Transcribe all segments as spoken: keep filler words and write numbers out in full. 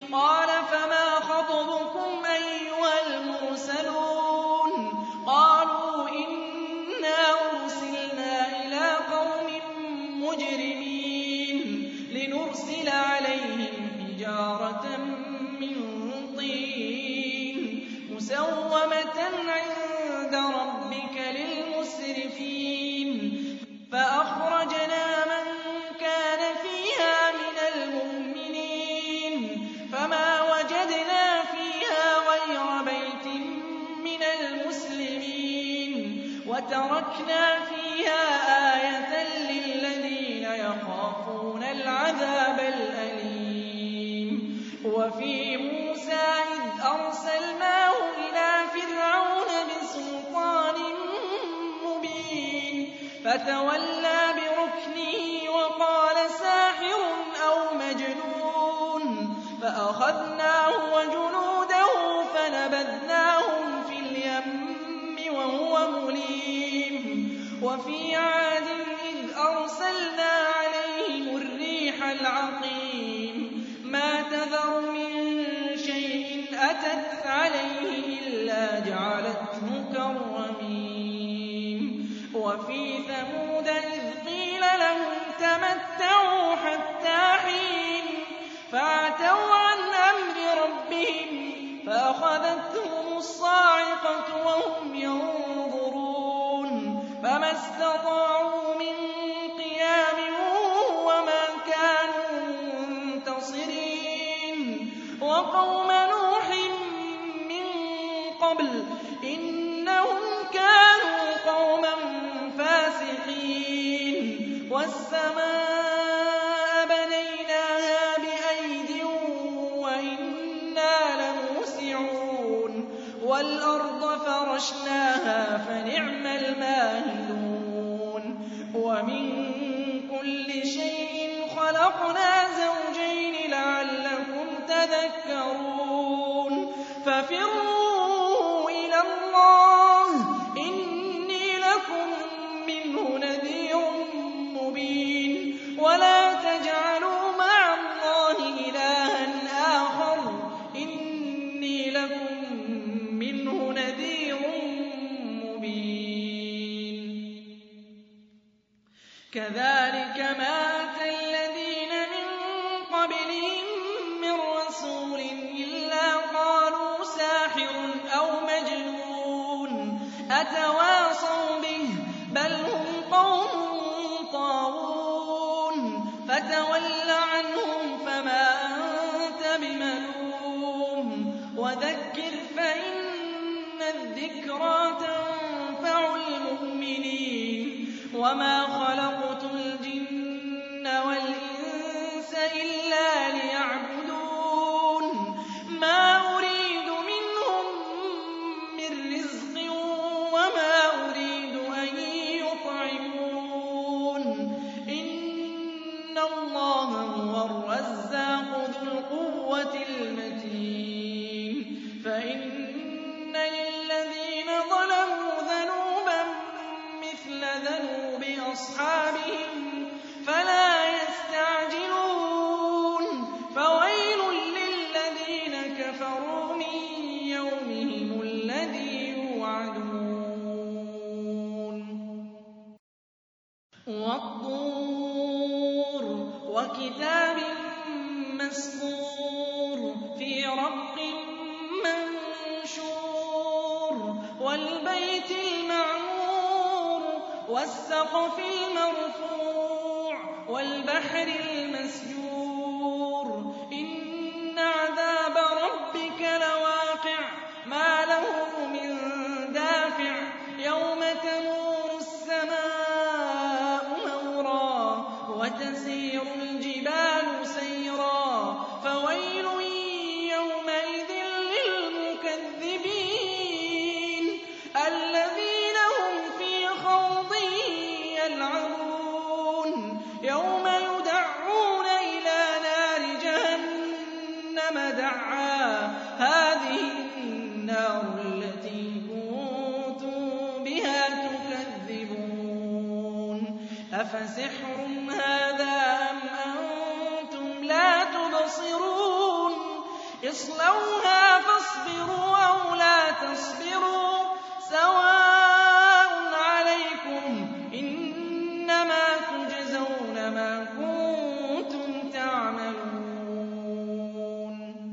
قَالَ فَمَا خَطْبُكُمْ أَيُّهَا الْمُرْسَلُونَ قَالُوا إِنَّا أُرْسِلْنَا إِلَىٰ قَوْمٍ مُّجْرِمِينَ لِنُرْسِلَ عَلَيْهِمْ حِجَارَةً مِّن طِينٍ مُّسَوَّمَةً عِندَ رَبِّكَ لِلْمُسْرِفِينَ فَأَخْرَجْنَا مَن كَانَ فِيهَا مِنَ الْمُؤْمِنِينَ فَمَا وَجَدْنَا فِيهَا غَيْرَ بَيْتٍ مِّنَ الْمُسْلِمِينَ وَتَرَكْنَا فِيهَا آيَةً لِّلَّذِينَ يَخَافُونَ الْعَذَابَ الْأَلِيمَ وَفِي مُوسَىٰ إِذْ أَرْسَلْنَاهُ إِلَىٰ فِرْعَوْنَ بِسُلْطَانٍ مُّبِينٍ فَتَوَلَّىٰ بِرُكْنِهِ وَقَالَ سَاحِرٌ أَوْ مَجْنُونٌ فَأَخَذْنَاهُ وَجُنُودَهُ فَنَبَذْنَاهُمْ فِي الْيَمِّ وَهُوَ مُلِيمٌ وَفِي عَادٍ إِذْ أَرْسَلْنَا عَلَيْهِمُ الرِّيحَ الْعَقِيمَ مَا تَذَرُ مِن شَيْءٍ أَتَتْ عَلَيْهِ إِلَّا جَعَلَتْهُ كَالرَّمِيمِ وَفِي ثَمُودَ إِذْ قِيلَ لَهُمْ تَمَتَّعُوا حَتَّىٰ حِينٍ فَعَتَوْا عَنْ أَمْرِ رَبِّهِمْ فَأَخَذَتْهُمُ الصَّاعِقَةُ وَهُمْ يَنظُرُونَ فَمَا اسْتَطَاعُوا مِن قِيَامٍ وَمَا كَانُوا مُنتَصِرِينَ وَقَوْمَ نُوحٍ مِّن قَبْلُ إِنَّهُمْ كَانُوا قَوْمًا فَاسِقِينَ وَالسَّمَاءَ بَنَيْنَاهَا بِأَيْدٍ وَإِنَّا لَمُوسِعُونَ وَالْأَرْضَ فَرَشْنَاهَا فَنِعْمَ الْمَاهِدُونَ وَمِن كُلِّ شَيْءٍ خَلَقْنَا زَوْجَيْنِ لَعَلَّكُمْ تَذَكَّرُونَ فَفِرُّوا إِلَى اللَّهِ إِنِّي لَكُم مِّنْهُ نَذِيرٌ مُّبِينٌ وَلَا تَجْعَلُوا مَعَ اللَّهِ إِلَٰهًا آخَرَ إِنِّي لَكُم مِّنْهُ نَذِيرٌ مُّبِينٌ كَذَٰلِكَ مَا أَتَى الَّذِينَ مِن قَبْلِهِم مِّن رَّسُولٍ إِلَّا قَالُوا سَاحِرٌ أَوْ مَجْنُونٌ أَتَوَاصَوْا بِهِ ۚ بَلْ هُمْ قَوْمٌ طَاغُونَ فَتَوَلَّ عَنْهُمْ فَمَا أَنتَ بِمَلُومٍ وَذَكِّرْ فَإِنَّ الذِّكْرَىٰ تَنفَعُ الْمُؤْمِنِينَ وَمَا خَلَقْتُ الْجِنَّ وَالْإِنسَ إِلَّا لِيَعْبُدُونِ مَا أُرِيدُ مِنْهُم مِّن رِّزْقٍ وَمَا أُرِيدُ أَن يُطْعِمُونِ إِنَّ اللَّهَ هُوَ الرَّزَّاقُ ذُو الْقُوَّةِ الْمَتِينُ فَإِنَّ لِلَّذِينَ ظَلَمُوا ذَنُوبًا مِّثْلَ ذَنُوبِ أَصْحَابِهِمْ فَلَا يَسْتَعْجِلُونِ فَوَيْلٌ لِّلَّذِينَ كَفَرُوا مِن يَوْمِهِمُ الَّذِي يُوعَدُونَ وَالطُّورِ وَكِتَابٍ مَّسْطُورٍ فِي رَقٍّ مَّنشُورٍ وَالْبَيْتِ الْمَعْمُورِ وَالسَّقْفِ الْمَرْفُوعِ وَالْبَحْرِ الْمَسْجُورِ إِنَّ عَذَابَ رَبِّكَ لَوَاقِعٌ مَّا لَهُ مِن دَافِعٍ يَوْمَ تَمُورُ السَّمَاءُ مَوْرًا وَتَسِيرُ الْجِبَالُ سَيْرًا فَوَيْلٌ يَوْمَئِذٍ لِّلْمُكَذِّبِينَ الَّذِينَ هُمْ فِي خَوْضٍ يَلْعَبُونَ يَوْمَ يُدَعُّونَ إِلَىٰ نَارِ جَهَنَّمَ دَعًّا هَٰذِهِ النَّارُ الَّتِي كُنتُم بِهَا تُكَذِّبُونَ أَفَسِحْرٌ هَٰذَا أَمْ أَنتُمْ لَا تُبْصِرُونَ اصْلَوْهَا فَاصْبِرُوا أَوْ لَا تَصْبِرُوا سَوَاءٌ عَلَيْكُمْ إِنَّمَا تُجْزَوْنَ مَا كُنتُمْ تَعْمَلُونَ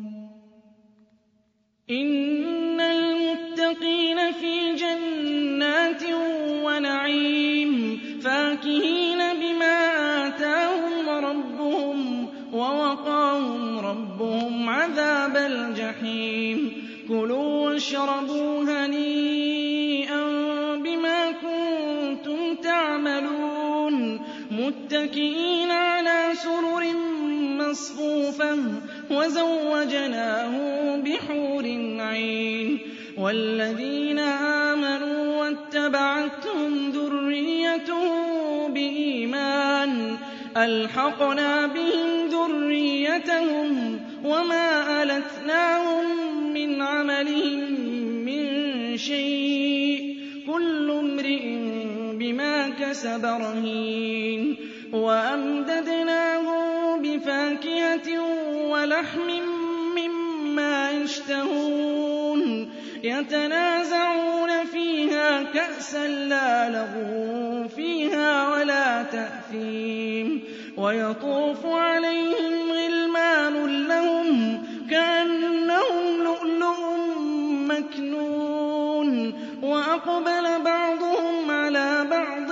إِنَّ الْمُتَّقِينَ فِي جَنَّاتٍ وَنَعِيمٍ فَاكِهِينَ بِمَا آتَاهُمْ رَبُّهُمْ وَوَقَاهُمْ رَبُّهُمْ عَذَابَ الْجَحِيمِ كُلُوا وَاشْرَبُوا هَنِيئًا بِمَا كُنتُمْ تَعْمَلُونَ مُتَّكِئِينَ عَلَىٰ سُرُرٍ مَّصْفُوفَةٍ وَزَوَّجْنَاهُم بِحُورٍ عِينٍ وَالَّذِينَ آمَنُوا وَاتَّبَعَتْهُمْ ذُرِّيَّتُهُم بِإِيمَانٍ أَلْحَقْنَا بِهِمْ ذُرِّيَّتَهُمْ وَمَا أَلَتْنَاهُم مِّنْ عَمَلِهِم مِّن شَيْءٍ ۚ كُلُّ امْرِئٍ بِمَا كَسَبَ رَهِينٌ وَأَمْدَدْنَاهُم بِفَاكِهَةٍ وَلَحْمٍ مِّمَّا يَشْتَهُونَ يَتَنَازَعُونَ فِيهَا كَأْسًا لَّا لَغْوٌ فِيهَا وَلَا تَأْثِيمٌ وَيَطُوفُ عَلَيْهِمْ غِلْمَانٌ لَّهُمْ كَأَنَّهُمْ لُؤْلُؤٌ مَّكْنُونٌ وَأَقْبَلَ بَعْضُهُمْ عَلَىٰ بَعْضٍ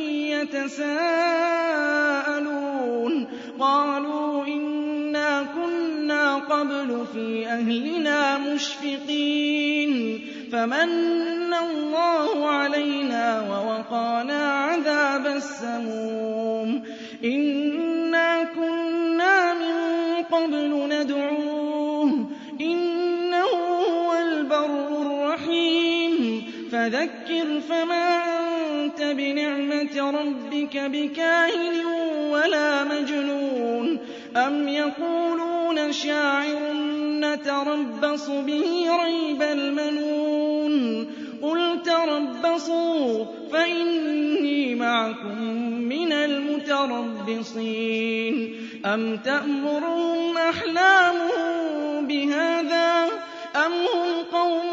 يَتَسَاءَلُونَ قَالُوا إِنَّا كُنَّا قَبْلُ فِي أَهْلِنَا مُشْفِقِينَ فَمَنَّ اللَّهُ عَلَيْنَا وَوَقَانَا عَذَابَ السَّمُومِ إِنَّا كُنَّا مِن قَبْلُ نَدْعُوهُ إِنَّهُ هُوَ الْبَرُّ الرَّحِيمُ فَذَكِّرْ فَمَا أَنتَ بِنِعْمَةِ رَبِّكَ بِكَاهِنٍ وَلَا مَجْنُونٍ أَمْ يَقُولُونَ شَاعِرٌ نَّتَرَبَّصُ بِهِ رَيْبَ الْمَنُونِ قُلْ تَرَبَّصُوا فَإِنِّي مَعَكُم مِّنَ الْمُتَرَبِّصِينَ أَمْ تَأْمُرُهُمْ أَحْلَامُهُم بِهَٰذَا أَمْ هُمْ قَوْمٌ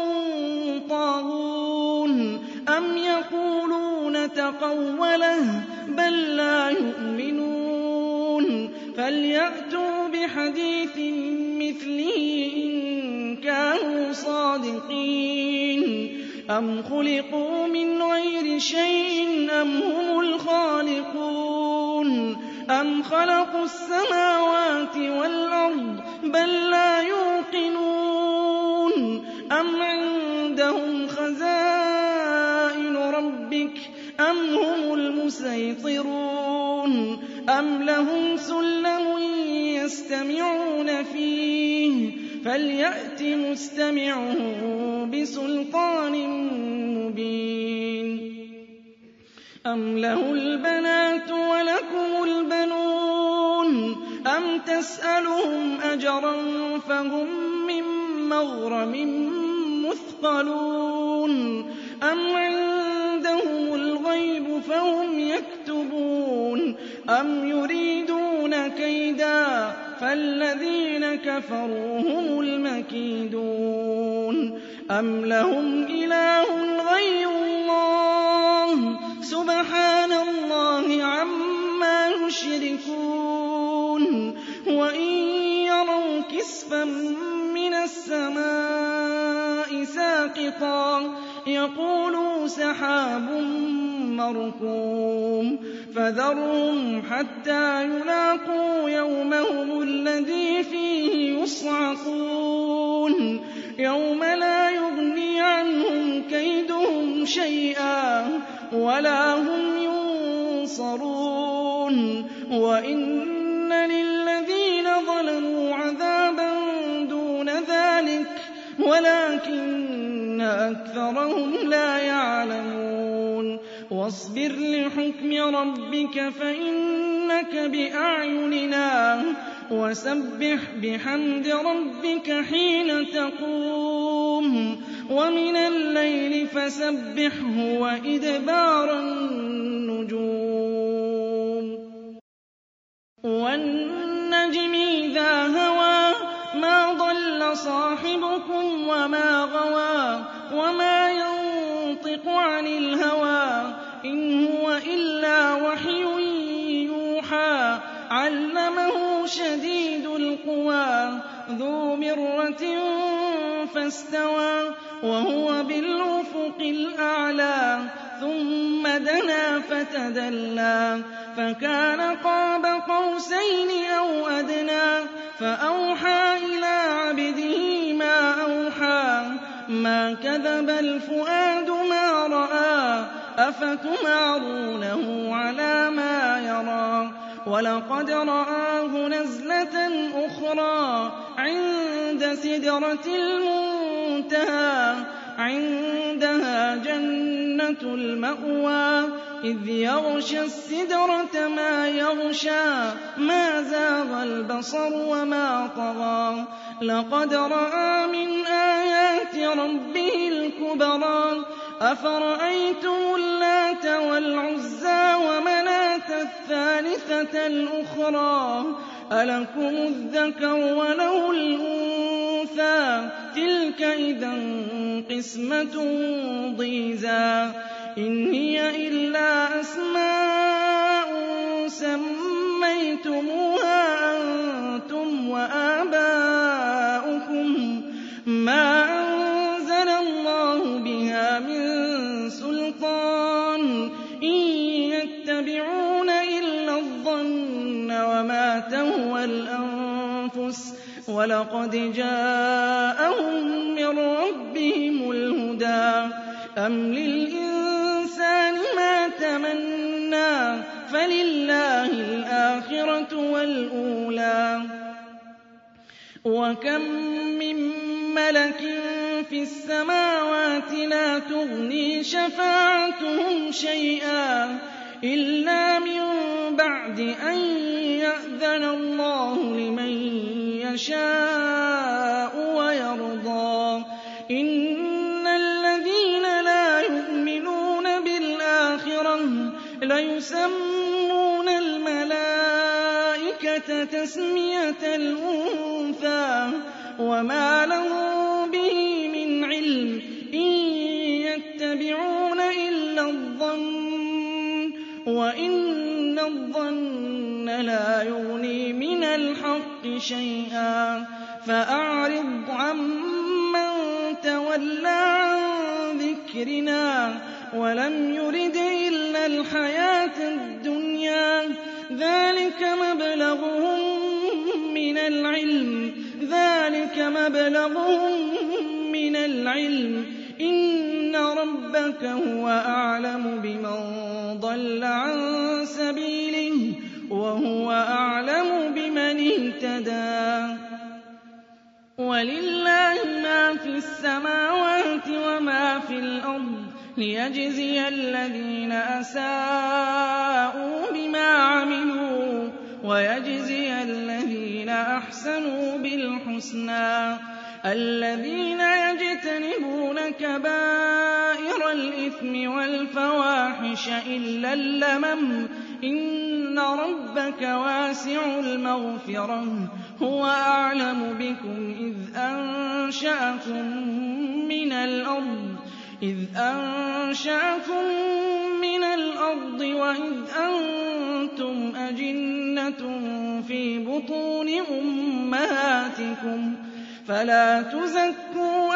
طَاغُونَ أَمْ يَقُولُونَ تَقَوَّلَهُ بَل لَّا يُؤْمِنُونَ فَلْيَأْتُوا بِحَدِيثٍ مِّثْلِهِ إِن كَانُوا صَادِقِينَ أَمْ خُلِقُوا مِنْ غَيْرِ شَيْءٍ أَمْ هُمُ الْخَالِقُونَ أَمْ خَلَقُوا السَّمَاوَاتِ وَالْأَرْضَ بَل لَّا يُوقِنُونَ أَمْ عِندَهُمْ خَزَائِنُ رَبِّكَ أَمْ هُمُ الْمُصَيْطِرُونَ أَمْ لَهُمْ سُلَّمٌ يَسْتَمِعُونَ فِيهِ فَلْيَأْتِ مُسْتَمِعُهُم بِسُلْطَانٍ مُّبِينٍ أَمْ لَهُ الْبَنَاتُ وَلَكُمُ الْبَنُونَ أَمْ تَسْأَلُهُمْ أَجْرًا فَهُم مِّن مَّغْرَمٍ مُّثْقَلُونَ أَمْ عِندَهُمُ الْغَيْبُ فَهُمْ يَكْتُبُونَ أَمْ يُرِيدُونَ كَيْدًا فَالَّذِينَ كَفَرُوا هُمُ الْمَكِيدُونَ أَمْ لَهُمْ إِلَٰهٌ غَيْرُ اللَّهِ سُبْحَانَ اللَّهِ عَمَّا يُشْرِكُونَ وَإِن يَرَوْا كِسْفًا مِّنَ السَّمَاءِ سَاقِطًا يَقُولُوا سَحَابٌ مَّرْكُومٌ فَذَرْهُمْ حَتَّىٰ يُلَاقُوا يَوْمَهُمُ الَّذِي فِيهِ يُصْعَقُونَ يَوْمَ لَا يُغْنِي عَنْهُمْ كَيْدُهُمْ شَيْئًا وَلَا هُمْ يُنصَرُونَ وَإِنَّ لِلَّذِينَ ظَلَمُوا عَذَابًا دُونَ ذَٰلِكَ وَلَٰكِنَّ أَكْثَرَهُمْ لَا يَعْلَمُونَ وَاصْبِرْ لِحُكْمِ رَبِّكَ فَإِنَّكَ بِأَعْيُنِنَا وَسَبِّحْ بِحَمْدِ رَبِّكَ حِينَ تَقُومُ وَمِنَ اللَّيْلِ فَسَبِّحْهُ وَإِدْبَارَ النُّجُومِ وَالنَّجْمِ إِذَا هَوَىٰ مَا ضَلَّ ضَلَّ صَاحِبُكُمْ وَمَا غَوَىٰ وَمَا يَنطِقُ عَنِ الْهَوَىٰ إِنْ هُوَ إِلَّا وَحْيٌ يُوحَىٰ عَلَّمَهُ شَدِيدُ الْقُوَىٰ ذُو مِرَّةٍ فَاسْتَوَىٰ وَهُوَ بِالْأُفُقِ الْأَعْلَىٰ ثُمَّ دَنَا فَتَدَلَّىٰ فَكَانَ قَابَ قَوْسَيْنِ أَوْ أَدْنَىٰ فَأَوْحَىٰ إِلَىٰ عَبْدِهِ مَا أَوْحَىٰ مَا كَذَبَ الْفُؤَادُ مَا رَأَىٰ أَفَتُمَارُونَهُ عَلَىٰ مَا يَرَىٰ وَلَقَدْ رَآهُ نَزْلَةً أُخْرَىٰ عِندَ سِدْرَةِ الْمُنتَهَىٰ عِندَهَا جَنَّةُ الْمَأْوَىٰ إِذْ يَغْشَى السِّدْرَةَ مَا يَغْشَىٰ مَا زَاغَ الْبَصَرُ وَمَا طَغَىٰ لَقَدْ رَأَىٰ مِنْ آيَاتِ رَبِّهِ الْكُبْرَىٰ أَفَرَأَيْتُمُ اللَّاتَ وَالْعُزَّىٰ وَمَنَاةَ الثَّالِثَةَ الْأُخْرَىٰ أَلَكُمُ الذَّكَرُ وَلَهُ الْأُنثَىٰ تِلْكَ إِذًا قِسْمَةٌ ضِيزَىٰ إِنْ هِيَ إِلَّا أَسْمَاءٌ سَمَّيْتُمُوهَا أَنتُمْ وَآبَاؤُكُم مَّا أَنزَلَ اللَّهُ بِهَا مِن سُلْطَانٍ إِن يَتَّبِعُونَ إِلَّا الظَّنَّ وَمَا تَهْوَى الْأَنفُسُ وَلَقَدْ جَاءَهُم مِّن رَّبِّهِمُ الْهُدَىٰ أَمْ لِلْإِنسَانِ مَا تَمَنَّىٰ فَلِلَّهِ الْآخِرَةُ وَالْأُولَىٰ وَكَم مِّن مَّلَكٍ فِي السَّمَاوَاتِ لَا تُغْنِي شَفَاعَتُهُمْ شَيْئًا إِلَّا مِن بَعْدِ أَن يَأْذَنَ اللَّهُ لِمَن يَشَاءُ وَيَرْضَىٰ إِنَّ الَّذِينَ لَا يُؤْمِنُونَ بِالْآخِرَةِ لَيُسَمُّونَ الْمَلَائِكَةَ تَسْمِيَةَ الْأُنثَىٰ وَمَا لَهُم بِهِ مِنْ عِلْمٍ إِن يَتَّبِعُونَ إِلَّا الظَّنَّ وَإِنَّ الظَّنَّ لَا يُغْنِي مِنَ الْحَقِّ شَيْئًا فَأَعْرِضْ عَمَّن تَوَلَّىٰ عَن ذِكْرِنَا وَلَمْ يُرِدْ إِلَّا الْحَيَاةَ الدُّنْيَا ذَٰلِكَ مَبْلَغُهُم مِّنَ الْعِلْمِ ذَٰلِكَ مَبْلَغُهُم مِّنَ الْعِلْمِ إِنَّ رَبَّكَ هُوَ أَعْلَمُ بِمَن ضَلَّ عَن سَبِيلِهِ وَهُوَ أَعْلَمُ بِمَنِ اهْتَدَىٰ وَلِلَّهِ مَا فِي السَّمَاوَاتِ وَمَا فِي الْأَرْضِ لِيَجْزِيَ الَّذِينَ أَسَاءُوا بِمَا عَمِلُوا وَيَجْزِيَ الَّذِينَ أَحْسَنُوا بِالْحُسْنَىٰ الَّذِينَ يَجْتَنِبُونَ كَبَائِرَ الْإِثْمِ وَالْفَوَاحِشَ إِلَّا اللَّمَمَ إِنَّ رَبَّكَ وَاسِعُ الْمَغْفِرَةِ هُوَ أَعْلَمُ بِكُمْ إِذْ أَنشَأَكُم مِّنَ الْأَرْضِ إِذْ أَنشَأَكُم مِّنَ الْأَرْضِ وَإِذْ أَنتُمْ أَجِنَّةٌ فِي بُطُونِ أُمَّهَاتِكُمْ فَلَا تُزَكُّوا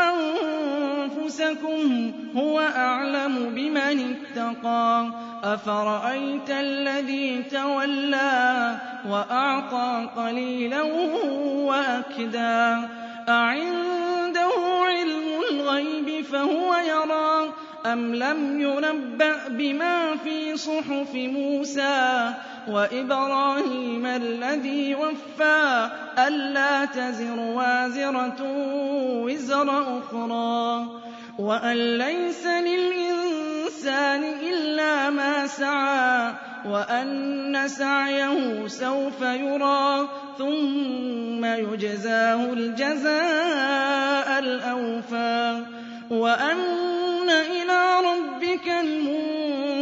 أَنفُسَكُمْ هُوَ أَعْلَمُ بِمَنِ اتَّقَىٰ أَفَرَأَيْتَ الَّذِي تَوَلَّىٰ وَأَعْطَىٰ قَلِيلًا وَأَكْدَىٰ أَعِندَهُ عِلْمُ الْغَيْبِ فَهُوَ يَرَىٰ أَمْ لَمْ يُنَبَّأْ بِمَا فِي صُحُفِ مُوسَىٰ وَإِبْرَاهِيمَ الَّذِي وَفَّىٰ أَلَّا تَزِرُ وَازِرَةٌ وِزْرَ أُخْرَىٰ وَأَن لَّيْسَ لِلْإِنسَانِ إِلَّا مَا سَعَىٰ وَأَنَّ سَعْيَهُ سَوْفَ يُرَىٰ ثُمَّ يُجْزَاهُ الْجَزَاءَ الْأَوْفَىٰ وَأَنَّ إِلَىٰ رَبِّكَ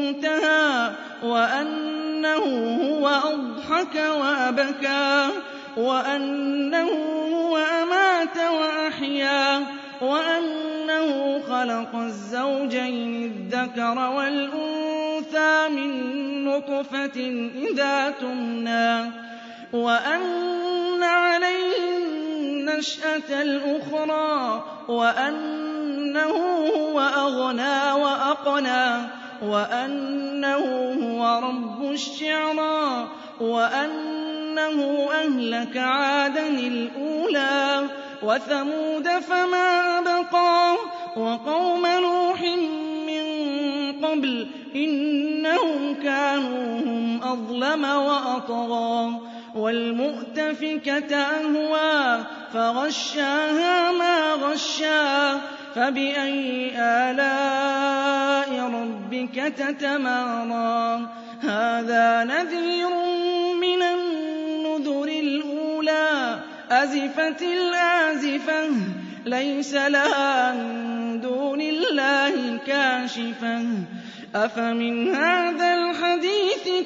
الْمُنتَهَىٰ وَأَنَّهُ هُوَ أَضْحَكَ وَأَبْكَىٰ وأنه هو أمات وأحيا وأنه خلق الزوجين الذكر والأنثى من نطفة إذا تمنى وأن عليه النشأة الأخرى وأنه هو أغنى وأقنى وأنه هو رب الشعرى وأنه أهلك عادا الأولى وثمود فما أبقى وقوم نوح من قبل إنهم كانوا هم أظلم وأطغى والمؤتفكة أهوى فغشاها ما غشا فبأي آلاء ربك تتمارى هذا نذير من النذر الأولى أزفت الآزفة ليس لها من دون الله كاشفة أفمن هذا الحديث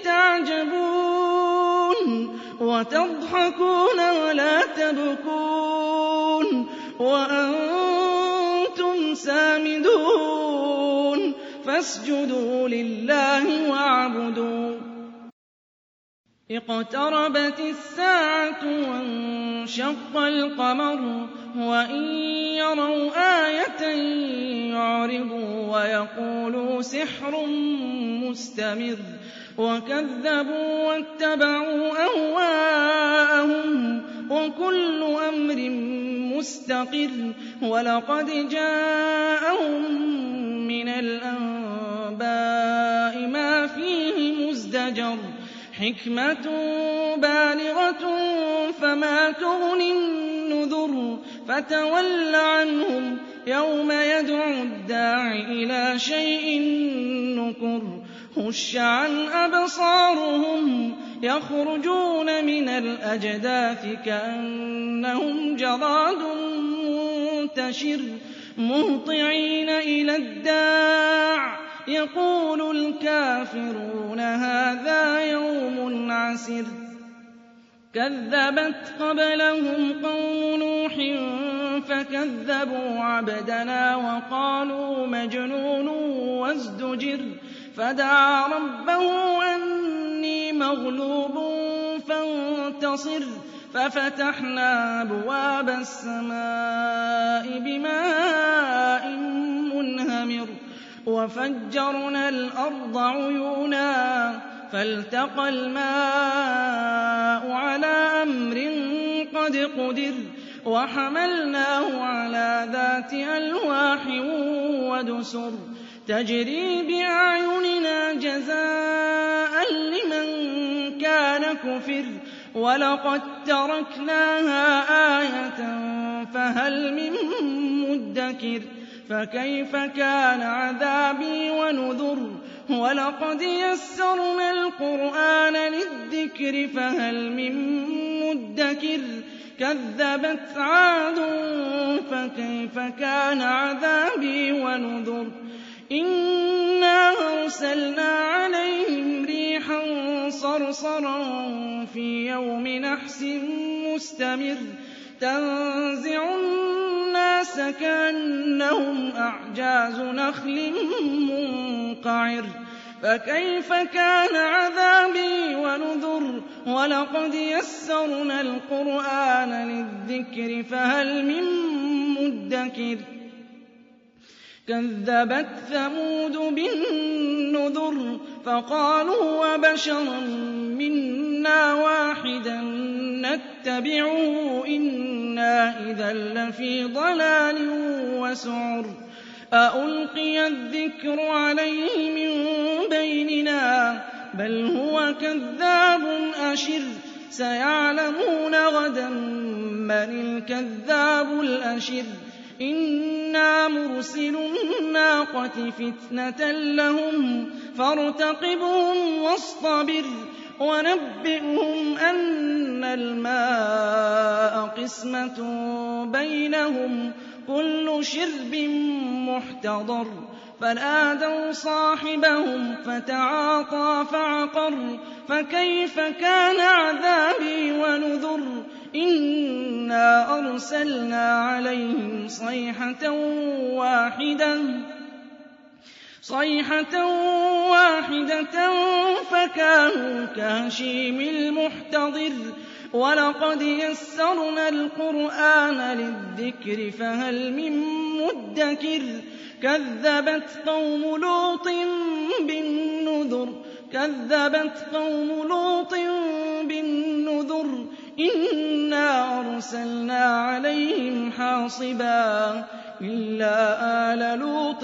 تعجبون وتضحكون ولا تبكون وأنتم سامدون فاسجدوا لله واعبدوا اقتربت الساعة وانشق القمر وإن يروا آية يعرضوا ويقولوا سحر مستمر وكذبوا واتبعوا أهواءهم وكل أمر مستقر ولقد جاءهم من الأنباء ما فيه مزدجر حكمة بالغة فما تغني النذر فتول عنهم يوم يدعو الداع إلى شيء نكر خش عن أبصارهم يخرجون من الأجداث كأنهم جراد منتشر مهطعين إلى الداع يقول الكافرون هذا يوم عسر كذبت قبلهم قوم نوح فكذبوا عبدنا وقالوا مجنون وازدجر فدعا ربه أني مغلوب فانتصر ففتحنا أبواب السماء بماء منهمر وفجرنا الأرض عيونا فالتقى الماء على أمر قد قدر وحملناه على ذات ألواح ودسر تجري بأعيننا جزاء لمن كان كفر ولقد تركناها آية فهل من مدكر فكيف كان عذابي ونذر ولقد يسرنا القرآن للذكر فهل من مدكر كذبت عاد فكيف كان عذابي ونذر إنا أرسلنا عليهم ريحا صرصرا في يوم نحس مستمر تنزع الناس كأنهم أعجاز نخل منقعر فكيف كان عذابي ونذر ولقد يسرنا القرآن للذكر فهل من مدكر كذبت ثمود بالنذر فقالوا وبشرا منا واحدا نتبعه إنا إذا لفي ضلال وسعر أألقي الذكر عليه من بيننا بل هو كذاب أشر سيعلمون غدا من الكذاب الأشر إنا مرسل الناقة فتنة لهم فارتقبهم واصطبر ونبئهم أن الماء قسمة بينهم كل شرب محتضر فنادوا صاحبهم فتعاطى فعقر فكيف كان عذابي ونذر إِنَّا أَرْسَلْنَا عَلَيْهِمْ صَيْحَةً وَاحِدَةً صَيْحَةً وَاحِدَةً فَكَانُوا كَهَشِيمِ الْمُحْتَظِرِ وَلَقَدْ يَسَّرْنَا الْقُرْآنَ لِلذِّكْرِ فَهَلْ مِن مُّدَّكِرٍ كَذَّبَتْ قَوْمُ لُوطٍ بِالنُّذُرِ كَذَّبَتْ قَوْمُ لُوطٍ بِالنُّذُرِ إِنَّا أَرْسَلْنَا عَلَيْهِمْ حَاصِبًا إِلَّا آلَ لُوطٍ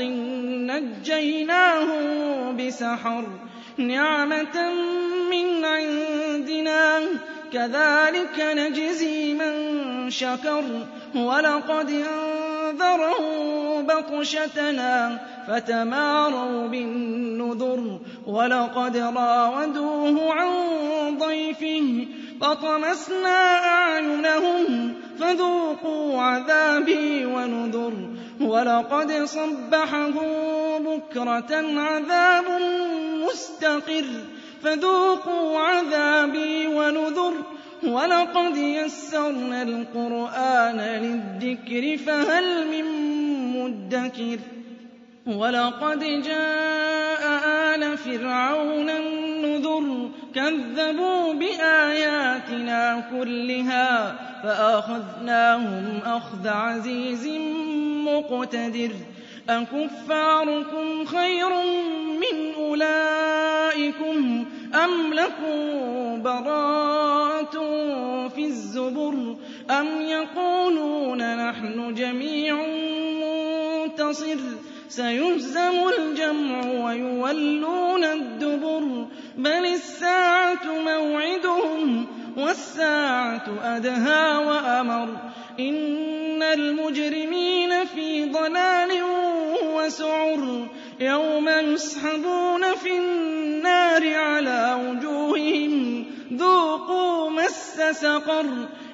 نَّجَّيْنَاهُم بِسَحَرٍ نِّعْمَةً مِّنْ عِندِنَا ۚ كَذَٰلِكَ نَجْزِي مَن شَكَرَ وَلَقَدْ أَنذَرَهُم بَطْشَتَنَا فَتَمَارَوْا بِالنُّذُرِ وَلَقَدْ رَاوَدُوهُ عَن ضَيْفِهِ فَطَمَسْنَا أَعْيُنَهُمْ فَذُوقُوا عَذَابِي وَنُذُرِ وَلَقَدْ صَبَّحَهُم بُكْرَةً عَذَابٌ مُّسْتَقِرٌّ فَذُوقُوا عَذَابِي وَنُذُرِ وَلَقَدْ يَسَّرْنَا الْقُرْآنَ لِلذِّكْرِ فَهَلْ مِن مُّدَّكِرٍ وَلَقَدْ جَاءَ آلَ فِرْعَوْنَ النُّذُرُ كَذَّبُوا بِآيَاتِنَا كُلِّهَا فَأَخَذْنَاهُمْ أَخْذَ عَزِيزٍ مُّقْتَدِرٍ أَكُفَّارُكُمْ خَيْرٌ مِّنْ أُولَٰئِكُمْ أَمْ لَكُم بَرَاءَةٌ فِي الزُّبُرِ أَمْ يَقُولُونَ نَحْنُ جَمِيعٌ مُّنتَصِرٌ سَيُهْزَمُ الْجَمْعُ وَيُوَلُّونَ الدُّبُرَ بَلِ السَّاعَةُ مَوْعِدُهُمْ وَالسَّاعَةُ أَدْهَىٰ وَأَمَرُّ إِنَّ الْمُجْرِمِينَ فِي ضَلَالٍ وَسُعُرٍ يَوْمَ يُسْحَبُونَ فِي النَّارِ عَلَىٰ وُجُوهِهِمْ ذُوقُوا مَسَّ سَقَرَ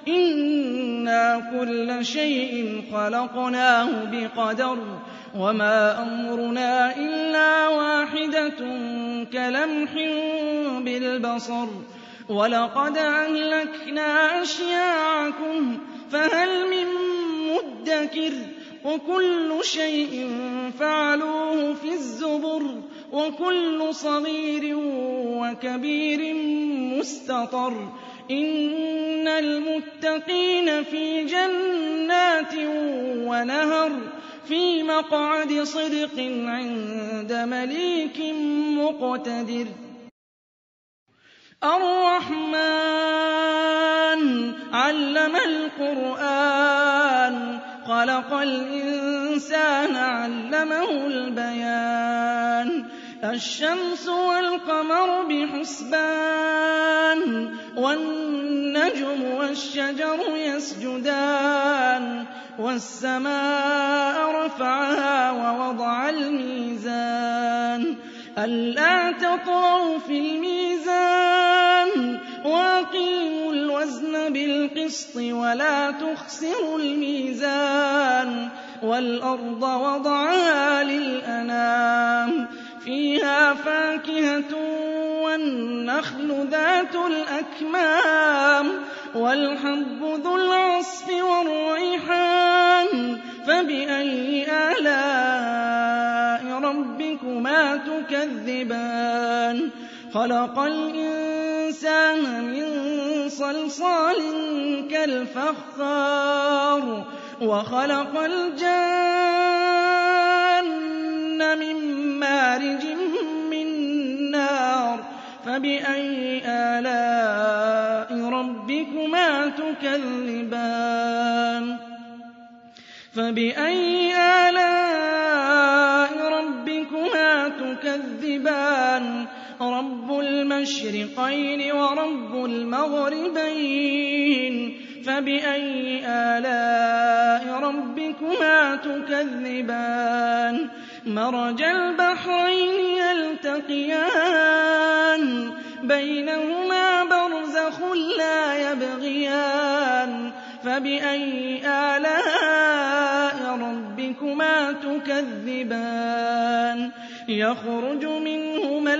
إِنَّا كُلَّ شَيْءٍ خَلَقْنَاهُ بِقَدَرٍ وَمَا أَمْرُنَا إِلَّا وَاحِدَةٌ كَلَمْحٍ بِالْبَصَرِ وَلَقَدْ أَهْلَكْنَا أَشْيَاعَكُمْ فَهَلْ مِن مُّدَّكِرٍ وَكُلُّ شَيْءٍ فَعَلُوهُ فِي الزُّبُرِ وَكُلُّ صَغِيرٍ وَكَبِيرٍ مُّسْتَطَرٍ إِنَّ الْمُتَّقِينَ فِي جَنَّاتٍ وَنَهَرٍ فِي مَقْعَدِ صِدْقٍ عِندَ مَلِيكٍ مُّقْتَدِرٍ الرَّحْمَٰنُ عَلَّمَ الْقُرْآنَ خَلَقَ الْإِنسَانَ عَلَّمَهُ الْبَيَانَ الشَّمْسُ وَالْقَمَرُ بِحُسْبَانٍ وَالنَّجْمُ وَالشَّجَرُ يَسْجُدَانِ وَالسَّمَاءَ رَفَعَهَا وَوَضَعَ الْمِيزَانَ أَلَّا تَطْغَوْا فِي الْمِيزَانِ وَأَقِيمُوا الْوَزْنَ بِالْقِسْطِ وَلَا تُخْسِرُوا الْمِيزَانَ وَالْأَرْضَ وَضَعَهَا لِلْأَنَامِ فِيهَا فَاكِهَةٌ وَالنَّخْلُ ذَاتُ الْأَكْمَامِ وَالْحَبُّ ذُو الْعَصْفِ وَالرَّيْحَانُ فَبِأَيِّ آلَاءِ رَبِّكُمَا تُكَذِّبَانِ خَلَقَ الْإِنسَانَ مِن صَلْصَالٍ كَالْفَخَّارِ وَخَلَقَ الْجَانَّ مِن مَّارِجٍ مِّن نَّارٍ فَبِأَيِّ آلَاءِ رَبِّكُمَا تُكَذِّبَانِ فَبِأَيِّ آلَاءِ رَبِّكُمَا تُكَذِّبَانِ رَبُّ الْمَشْرِقَيْنِ وَرَبُّ الْمَغْرِبَيْنِ فَبِأَيِّ آلَاءِ رَبِّكُمَا تُكَذِّبَانِ مَرَجَ الْبَحْرَيْنِ يَلْتَقِيَانِ بَيْنَهُمَا بَرْزَخٌ لَّا يَبْغِيَانِ فَبِأَيِّ آلَاءِ رَبِّكُمَا تُكَذِّبَانِ يَخْرُجُ مِنْهُمَا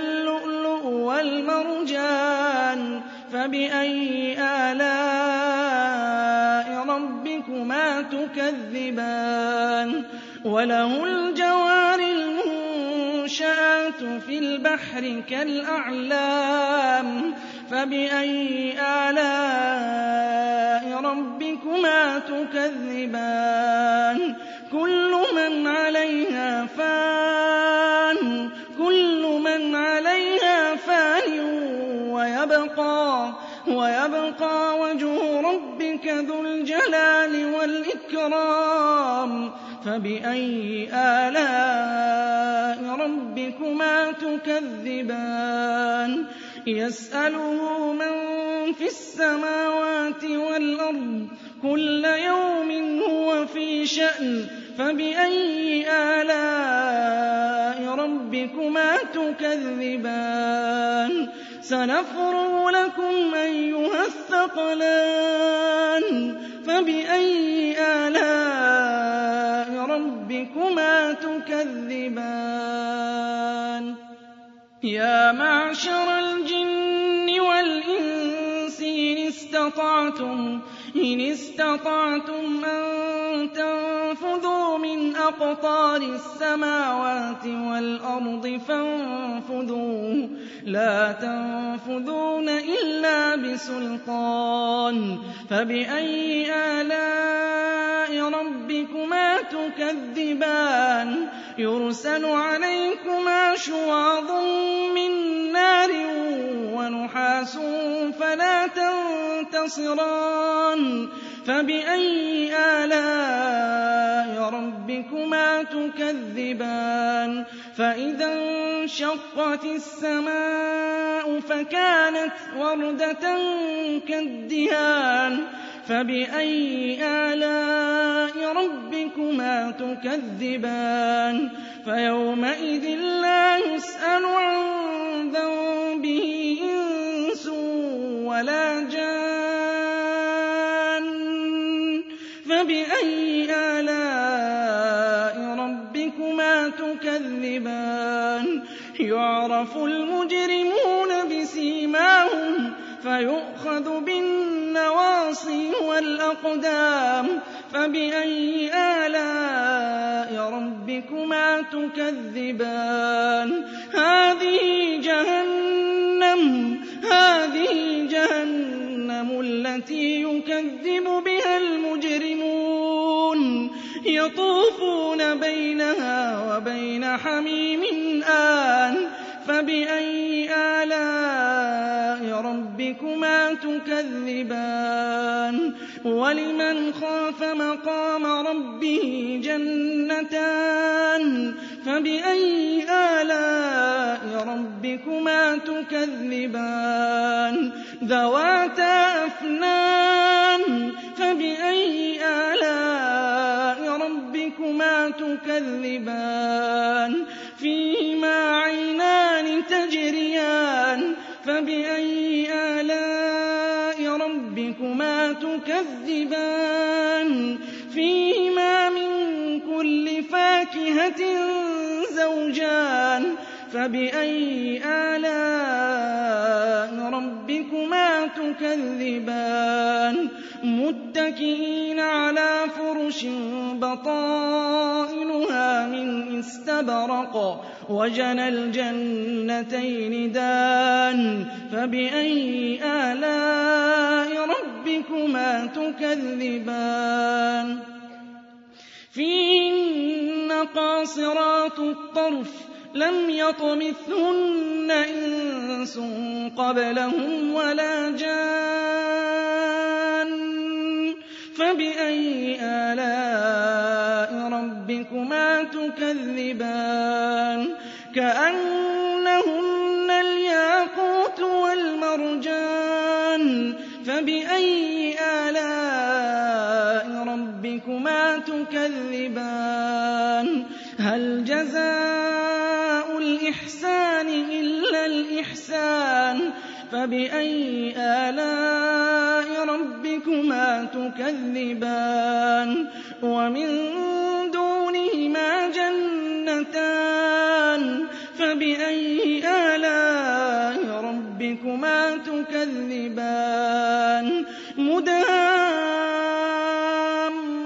اللُّؤْلُؤُ وَالْمَرْجَانُ فَبِأَيِّ آلَاءِ رَبِّكُمَا تُكَذِّبَانِ وَلَهُ الْجَوَارِ الْمُنشَآتُ فِي الْبَحْرِ كَالْأَعْلَامِ فَبِأَيِّ آلَاءِ رَبِّكُمَا تُكَذِّبَانِ كُلُّ مَنْ عَلَيْهَا فَانٍ كُلُّ مَنْ عَلَيْهَا فَانٍ وَيَبْقَى وَيَبْقَى وَجْهُ رَبِّكَ ذُو الْجَلَالِ وَالْإِكْرَامِ فَبِأَيِّ آلَاءِ رَبِّكُمَا تُكَذِّبَانِ يَسْأَلُهُ مَن فِي السَّمَاوَاتِ وَالْأَرْضِ كُلَّ يَوْمٍ هُوَ فِي شَأْنٍ فَبِأَيِّ آلَاءِ رَبِّكُمَا تُكَذِّبَانِ سَنَفْرُغُ لَكُمْ أَيُّهَ الثَّقَلَانِ فَبِأَيِّ آلَاءِ رَبِّكُمَا تُكَذِّبَانِ يَا مَعْشَرَ الْجِنِّ وَالْإِنسِ إِنِ اسْتَطَعْتُمْ إِنِ اسْتَطَعْتُمْ أَن تَنفُذُوا مِنْ أَقْطَارِ السَّمَاوَاتِ وَالْأَرْضِ فَانفُذُوا لَا تَنفُذُونَ إِلَّا بِسُلْطَانٍ فَبِأَيِّ آلَاءِ رَبِّكُمَا تُكَذِّبَانِ يُرْسَلُ عَلَيْكُمَا شُوَاظٌ مِّن نَّارٍ وَنُحَاسٌ فَلَا تَنتَصِرَانِ فَبِأَيِّ آلَاءِ رَبِّكُمَا تُكَذِّبَانِ فَإِذَا انشَقَّتِ السَّمَاءُ فَكَانَتْ وَرْدَةً كَالدِّهَانِ فَبِأَيِّ آلَاءِ رَبِّكُمَا تُكَذِّبَانِ فَيَوْمَئِذٍ لَّا يُسْأَلُ عَن ذَنبِهِ إِنسٌ وَلَا جَانٌّ فَبِأَيِّ آلَاءِ رَبِّكُمَا تُكَذِّبَانِ يُعْرَفُ الْمُجْرِمُونَ بِسِيمَاهُمْ فَيُؤْخَذُ بِالنَّوَاصِي وَالْأَقْدَامِ فَبِأَيِّ آلَاءِ رَبِّكُمَا تُكَذِّبَانِ هَٰذِهِ جَهَنَّمُ هَٰذِهِ جَهَنَّمُ الَّتِي يُكَذِّبُ بِهَا الْمُجْرِمُونَ يَطُوفُونَ بَيْنَهَا وَبَيْنَ حَمِيمٍ آنٍ فَبِأَيِّ آلَاءِ رَبِّكُمَا تُكَذِّبَانِ وَلِمَنْ خَافَ مَقَامَ رَبِّهِ جَنَّتَانِ فَبِأَيِّ آلَاءِ رَبِّكُمَا تُكَذِّبَانِ ذَوَاتَا أَفْنَانٍ فَبِأَيِّ آلَاءِ رَبِّكُمَا تُكَذِّبَانِ فِيهِمَا عَيْنَانِ تَجْرِيَانِ فَبِأَيِّ آلَاءِ رَبِّكُمَا تُكَذِّبَانِ فِيهِمَا مِن كُلِّ فَاكِهَةٍ زَوْجَانِ فَبِأَيِّ آلَاءِ رَبِّكُمَا تُكَذِّبَانِ مُتَّكِئِينَ عَلَىٰ فُرُشٍ بَطَائِنُهَا مِنْ إِسْتَبْرَقٍ وَجَنَى الْجَنَّتَيْنِ دَانٍ فَبِأَيِّ آلَاءِ رَبِّكُمَا تُكَذِّبَانِ فِيهِنَّ قَاصِرَاتُ الطَّرْفِ لَمْ يَطْمِثْهُنَّ إِنسٌ قَبْلَهُمْ وَلَا جَانٌّ فَبِأَيِّ آلَاءِ رَبِّكُمَا تُكَذِّبَانِ كَأَنَّهُنَّ الْيَاقُوتُ وَالْمَرْجَانُ فَبِأَيِّ آلَاءِ رَبِّكُمَا تُكَذِّبَانِ هَلْ جَزَاءُ الْإِحْسَانِ إِلَّا الْإِحْسَانُ فَبِأَيِّ آلَاءِ رَبِّكُمَا تُكَذِّبَانِ وَمِن دُونِهِمَا جَنَّتَانِ فَبِأَيِّ آلَاءِ رَبِّكُمَا تُكَذِّبَانِ مُدْهَامَّتَانِ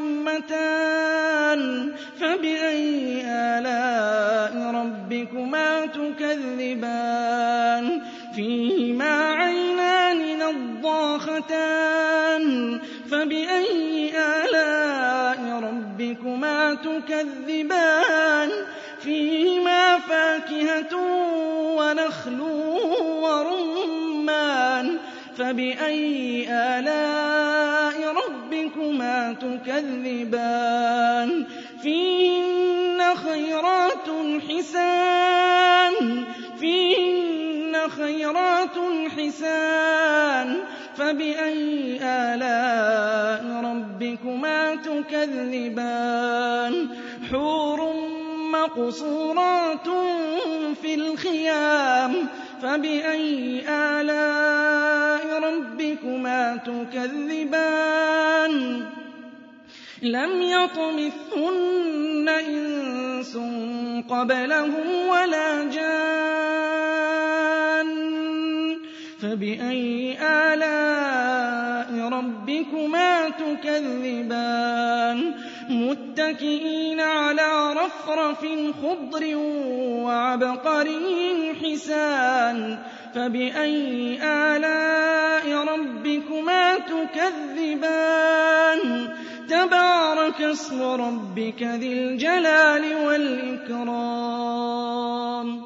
رَبِّكُمَا تُكَذِّبَانِ فِيهِمَا عَيْنَانِ نَضَّاخَتَانِ فَبِأَيِّ آلَاءِ رَبِّكُمَا تُكَذِّبَانِ فِيهِمَا فَاكِهَةٌ وَنَخْلٌ وَرُمَّانٌ فَبِأَيِّ آلَاءِ رَبِّكُمَا تُكَذِّبَانِ فِيهِنَّ خَيْرَاتٌ حِسَانٌ فِيهِنَّ خَيْرَاتٌ حِسَانٌ فَبِأَيِّ آلَاءِ رَبِّكُمَا تُكَذِّبَانِ حُورٌ مَّقْصُورَاتٌ فِي الْخِيَامِ فَبِأَيِّ آلَاءِ رَبِّكُمَا تُكَذِّبَانِ لَمْ يَطْمِثْهُنَّ إِنسٌ قَبْلَهُمْ وَلَا جَانٌّ فَبِأَيِّ آلَاءِ رَبِّكُمَا تُكَذِّبَانِ مُتَّكِئِينَ عَلَىٰ رَفْرَفٍ خُضْرٍ وَعَبْقَرِيٍّ حِسَانٍ فَبِأَيِّ آلَاءِ رَبِّكُمَا تُكَذِّبَانِ تَبَارَكَ اسْمُ رَبِّكَ ذِي الْجَلَالِ وَالْإِكْرَامِ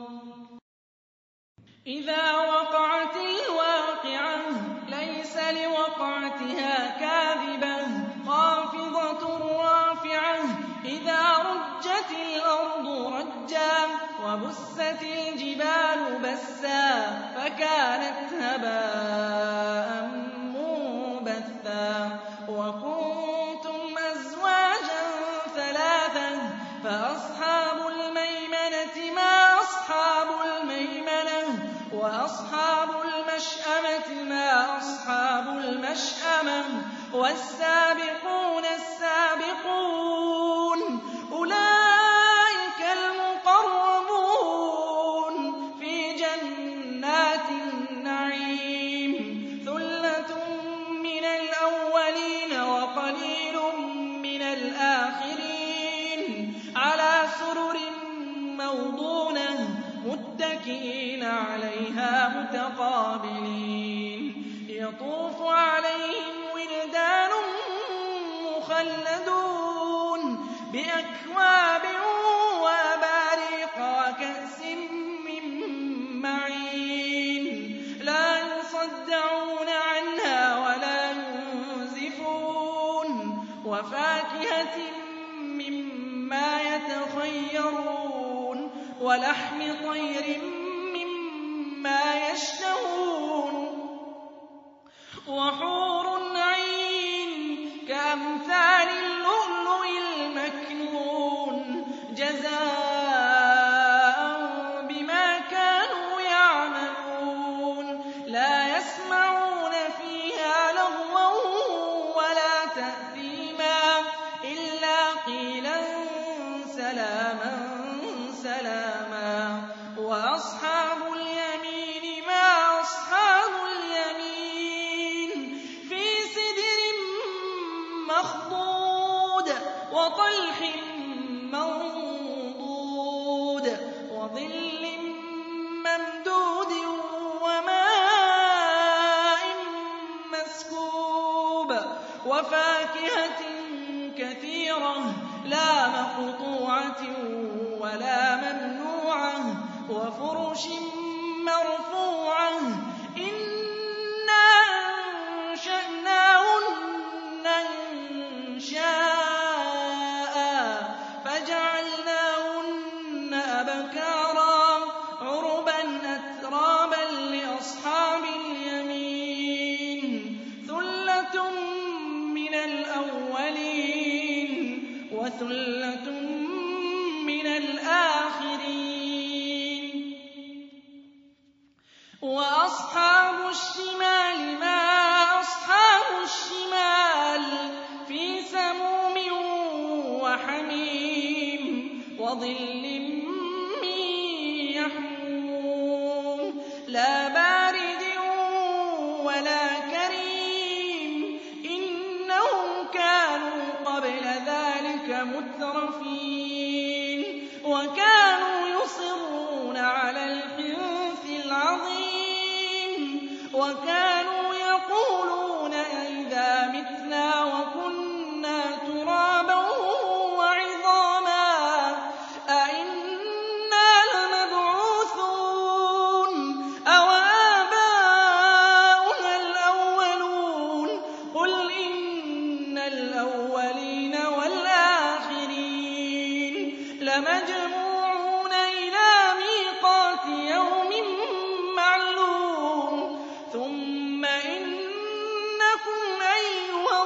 إِذَا وَقَعَتِ الْوَاقِعَةُ لَيْسَ لِوَقْعَتِهَا كَاذِبَةٌ خَافِضَةٌ رَّافِعَةٌ إِذَا رُجَّتِ الْأَرْضُ رَجًّا وَبُسَّتِ الْجِبَالُ بَسًّا فَكَانَتْ هَبَاءً مُّنبَثًّا وَكُنتُمْ أَزْوَاجًا ثَلَاثًا فَأَصْحَابُ الْمَيْمَنَةِ مَا أَصْحَابُ الْمَيْمَنَةِ وَأَصْحَابُ الْمَشْأَمَةِ مَا أَصْحَابُ الْمَشْأَمَةِ وَالسَّابِقُونَ السَّابِقُونَ أُولَٰئِكَ الْمُقَرَّبُونَ فِي جَنَّاتِ النَّعِيمِ ثُلَّةٌ مِّنَ الْأَوَّلِينَ وَقَلِيلٌ مِّنَ الْآخِرِينَ عَلَىٰ سُرُرٍ مَّوْضُونَةٍ مُّتَّكِئِينَ عَلَيْهَا مُتَقَابِلِينَ يَطُوفُ عَلَيْهِمْ وِلْدَانٌ مُّخَلَّدُونَ بِأَكْوَابٍ وَأَبَارِيقَ وَكَأْسٍ مِّن مَّعِينٍ لَّا يُصَدَّعُونَ عَنْهَا وَلَا يُنزِفُونَ وَفَاكِهَةٍ مِّمَّا يَتَخَيَّرُونَ وَلَحْمِ طَيْرٍ مِّمَّا يَشْتَهُونَ وَحُورٌ عِينٌ كَأَمْثَالِ اللُّؤْلُؤِ الْمَكْنُونِ جَزَاءً بِمَا كَانُوا يَعْمَلُونَ لَا يَسْمَعُونَ فِيهَا لَغْوًا وَلَا تَأْثِيمًا إِلَّا قِيلًا سَلَامًا سَلَامًا وَأَصْحَابُ الْيَمِينِ مَا أَصْحَابُ الْيَمِينِ فِي سِدْرٍ مَّخْضُودٍ وَطَلْحٍ مَّنضُودٍ وَظِلٍّ مَّمْدُودٍ وَمَاءٍ مَّسْكُوبٍ وَفَاكِهَةٍ كَثِيرَةٍ لَّا مَقْطُوعَةٍ وَلَا مَمْنُوعَةٍ وَفُرُشٍ مَّرْفُوعَةٍ إِنَّا أَنشَأْنَاهُنَّ إِنشَاءً فَجَعَلْنَاهُنَّ أَبْكَارًا عُرُبًا أَتْرَابًا لِّأَصْحَابِ الْيَمِينِ ثُلَّةٌ مِّنَ الْأَوَّلِينَ وَثُلَّةٌ مِّنَ الْآخِرِينَ وَأَصْحَابُ الشِّمَالِ مَا أَصْحَابُ الشِّمَالِ فِي سَمُومٍ وَحَمِيمٍ وَظِلٍّ مِّن يَحْمُومٍ لَّا بَارِدٍ وَلَا كَرِيمٍ إِنَّهُمْ كَانُوا قَبْلَ ذَٰلِكَ مُتْرَفِينَ وَكَانُوا يُصِرُّونَ عَلَى الْحِنثِ الْعَظِيمِ وَكَانُوا يَقُولُونَ أَإِذَا مِتْنَا وَكُنَّا تُرَابًا وَعِظَامًا أَإِنَّا لَمَبْعُوثُونَ أَوَآبَاؤُنَا الْأَوَّلُونَ قُلْ إِنَّ الْأَوَّلِينَ وَالْآخِرِينَ لَمَجْمُوعُونَ إِلَىٰ مِيقَاتِ يَوْمٍ مَّعْلُومٍ ثُمَّ إِنَّكُمْ أَيُّهَا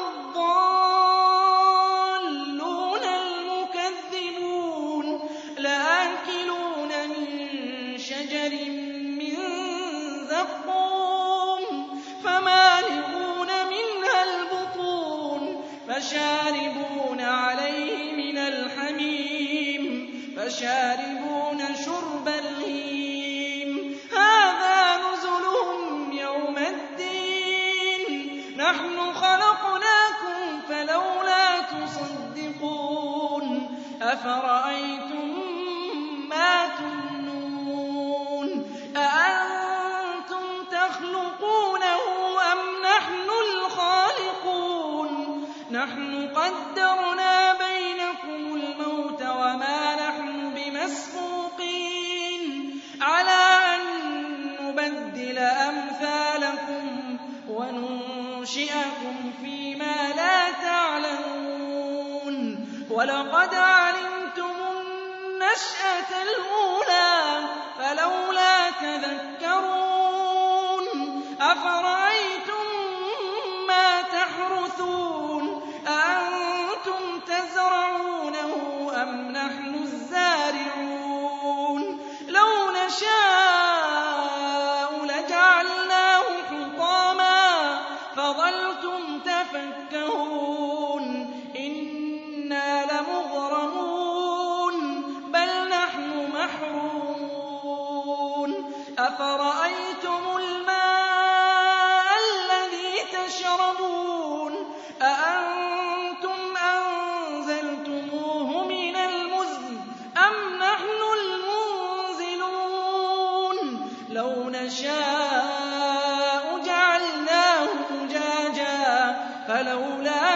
الضَّالُّونَ الْمُكَذِّبُونَ لَآكِلُونَ مِن شَجَرٍ مِّن زَقُّومٍ فَمَالِئُونَ مِنْهَا الْبُطُونَ فَشَارِبُونَ عَلَيْهِ مِنَ الْحَمِيمِ فَشَارِبُونَ شُرْبَ الْهِيمِ هَٰذَا نُزُلُهُمْ يَوْمَ الدِّينِ نَحْنُ خَلَقْنَاكُمْ فَلَوْلَا تُصَدِّقُونَ أَفَرَأَيْتُم مَّا تُمْنُونَ أَأَنتُمْ تَخْلُقُونَهُ أَمْ نَحْنُ الْخَالِقُونَ نَحْنُ قَدَّرْنَا بَيْنَكُمُ الْمَوْتَ وَمَا نَحْنُ بِمَسْبُوقِينَ عَلَىٰ أَن نُّبَدِّلَ أَمْثَالَكُمْ وَنُنشِئَكُمْ فِيمَا لَا تَعْلَمُونَ وَلَقَدْ عَلِمْتُمُ النَّشْأَةَ الْأُولَىٰ فَلَوْلَا تَذَكَّرُونَ أَفَرَأَيْتُم مَّا تَحْرُثُونَ أَأَنتُمْ تَزْرَعُونَهُ أَمْ نَحْنُ الزَّارِعُونَ لَوْ نَشَاءُ لَجَعَلْنَاهُ حُطَامًا فَظَلْتُمْ تَفَكَّهُونَ إِنَّا لَمُغْرَمُونَ بَلْ نَحْنُ مَحْرُومُونَ أَفَرَأَيْتُمُ الْمَاءَ الَّذِي تَشْرَبُونَ أَأَنتُمْ أَنزَلْتُمُوهُ مِنَ الْمُزْنِ أَمْ نَحْنُ الْمُنزِلُونَ لَوْ نَشَاءُ جَعَلْنَاهُ أُجَاجًا فَلَوْلَا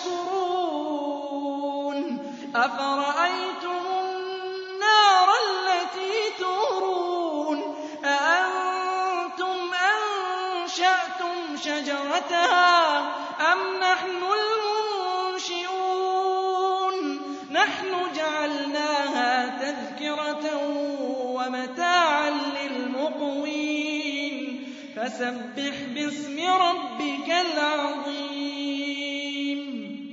تَشْكُرُونَ أَفَرَأَيْتُمُ النَّارَ الَّتِي تُورُونَ أَأَنتُمْ أَنشَأْتُمْ شَجَرَتَهَا أَمْ نَحْنُ الْمُنشِئُونَ نَحْنُ جَعَلْنَاهَا تَذْكِرَةً وَمَتَاعًا لِّلْمُقْوِينَ فَسَبِّحْ بِاسْمِ رَبِّكَ الْعَظِيمِ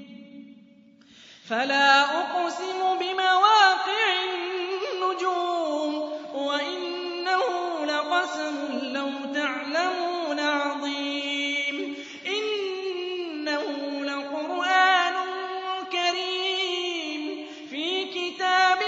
فَلَا أُقْسِمُ بِمَوَاقِعِ النُّجُومِ وَإِنَّهُ لَقَسَمٌ لَّوْ تَعْلَمُونَ عَظِيمٌ إِنَّهُ لَقُرْآنٌ كَرِيمٌ فِي كِتَابٍ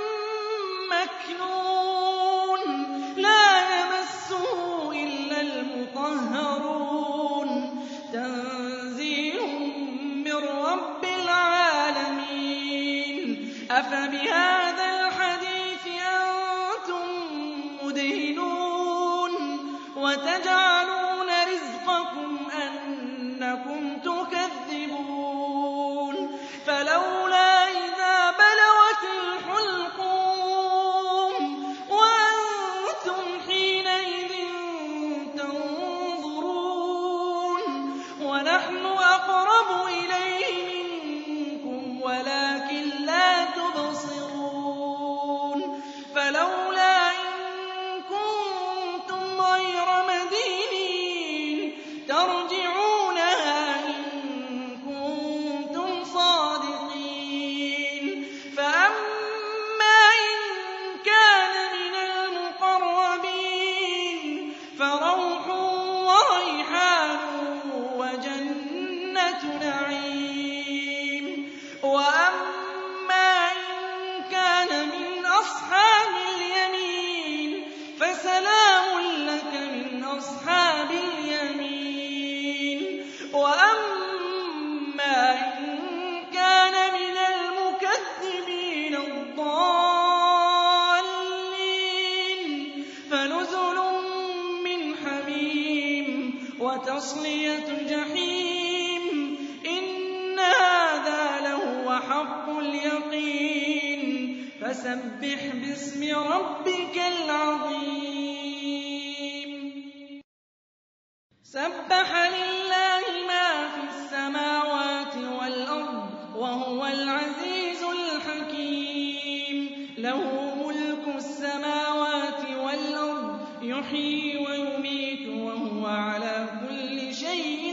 مَّكْنُونٍ لَّا يَمَسُّهُ إِلَّا الْمُطَهَّرُونَ تَنزِيلٌ مِّن رَّبِّ الْعَالَمِينَ أَفَبِهَٰذَا الْحَدِيثِ أَنتُم مُّدْهِنُونَ وَتَجْعَلُونَ رِزْقَكُمْ أَنَّكُمْ تُكَذِّبُونَ فَلَوْلَا إِذَا بَلَغَتِ الْحُلْقُومَ وَأَنتُمْ حِينَئِذٍ تَنظُرُونَ وَنَحْنُ أَقْرَبُ إِلَيْهِ مِنكُمْ وَلَٰكِن لَّا تُبْصِرُونَ فَلَوْلَا إِن كُنتُمْ غَيْرَ مَدِينِينَ وتصلية جحيم إن هذا لهو حق اليقين فسبح باسم ربك العظيم سبح لله ما في السماوات والأرض وهو العزيز الحكيم له ملك السماوات والأرض يحيي ويميت وهو على كل شيء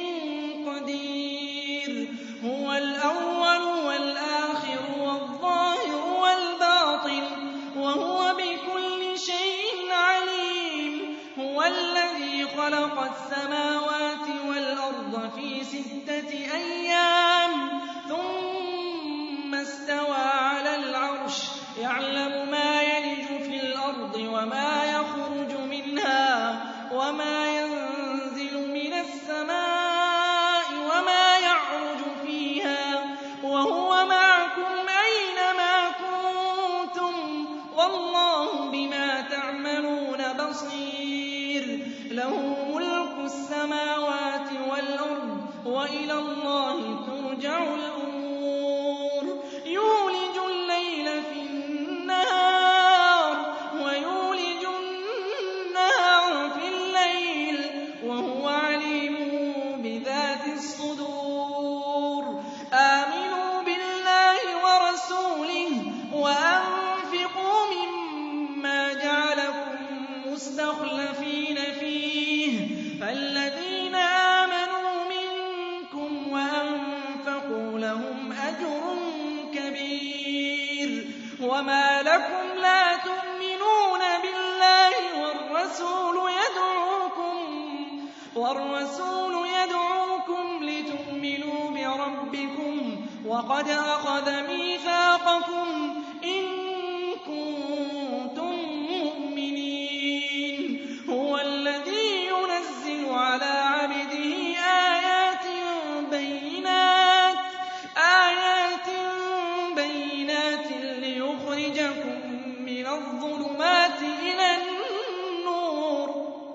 قدير هو الأول والآخر والظاهر والباطن وهو بكل شيء عليم هو الذي خلق السماوات والأرض في ستة أيام ثم استوى على العرش يعلم ما يلج في الأرض وما يخرج منها وما ينزل من السماء وما يعرج فيها وهو معكم أينما كنتم والله بما تعملون بصير له ملك السماوات والأرض وإلى الله ترجع الأمور يولج الليل في النهار ويولج النهار في الليل وهو عليم بذات الصدور آمنوا بالله ورسوله وأنفقوا مما جعلكم مستخلفين فيه فالذين آمنوا منكم وأنفقوا لهم أجر كبير وما لكم لا تؤمنون بالله والرسول يدعوكم والرسول يدعوكم لتؤمنوا بربكم وقد أخذ ميثاقكم إن كنتم مؤمنين هو الذي ينزل على عبده آيات بينات آيات بينات ليخرجكم من الظلمات إلى النور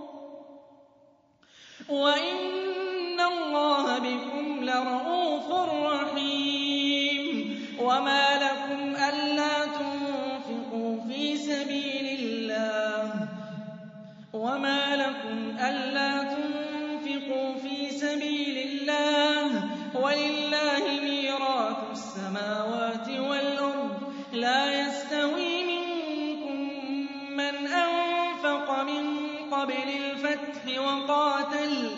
وإن الله بكم لرءوف رحيم وما لكم ألا تنفقوا في سبيل الله وما لكم ألا تنفقوا في سبيل الله ولله ميراث السماوات والأرض لا يستوي منكم من أنفق من قبل الفتح وقاتل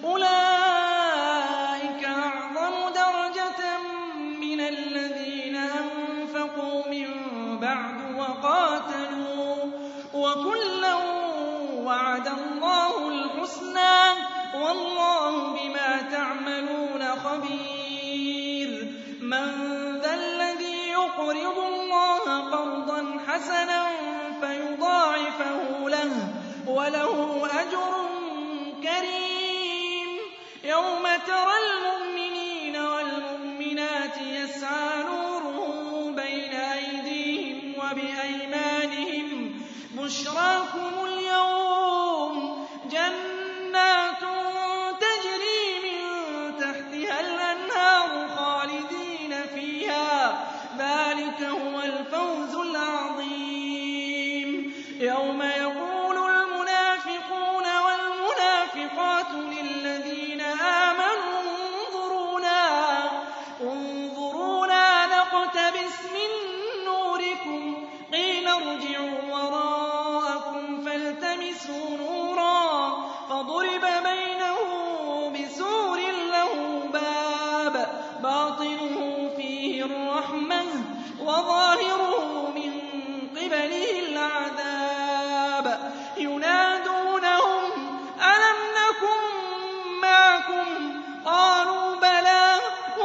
أولئك أعظم درجة من الذين أنفقوا من بعد وقاتلوا وكلا وعد الله الحسنى والله بما تعملون خبير من ذا الذي يقرض الله قرضا حسنا فيضاعفه له وله أجر كريم يوم ترى المؤمنين والمؤمنات يسعى نورهم بين أيديهم وبأيمانهم بشراكم اليوم جنات تجري من تحتها الأنهار خالدين فيها ذلك هو الفوز العظيم يوم يقول المنافقون والمنافقات للذين آمنوا انظرونا انظرونا نقتبس من نوركم قيل ارجعوا وراءكم فالتمسوا نورا فضرب بينه بسور له باب باطنه فيه الرحمة وظاهره من قبله العذاب ينادونهم ألم نكن معكم قالوا بلى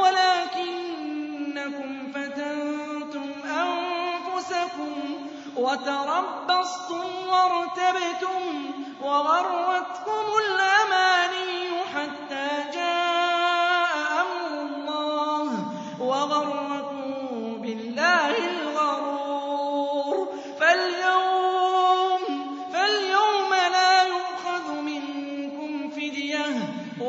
ولكنكم فتنتم أنفسكم وتربصتم وارتبتم وغرتكم الأماني حتى جاء أمر الله وغركم بالله الغرور فاليوم فاليوم لا يؤخذ منكم فدية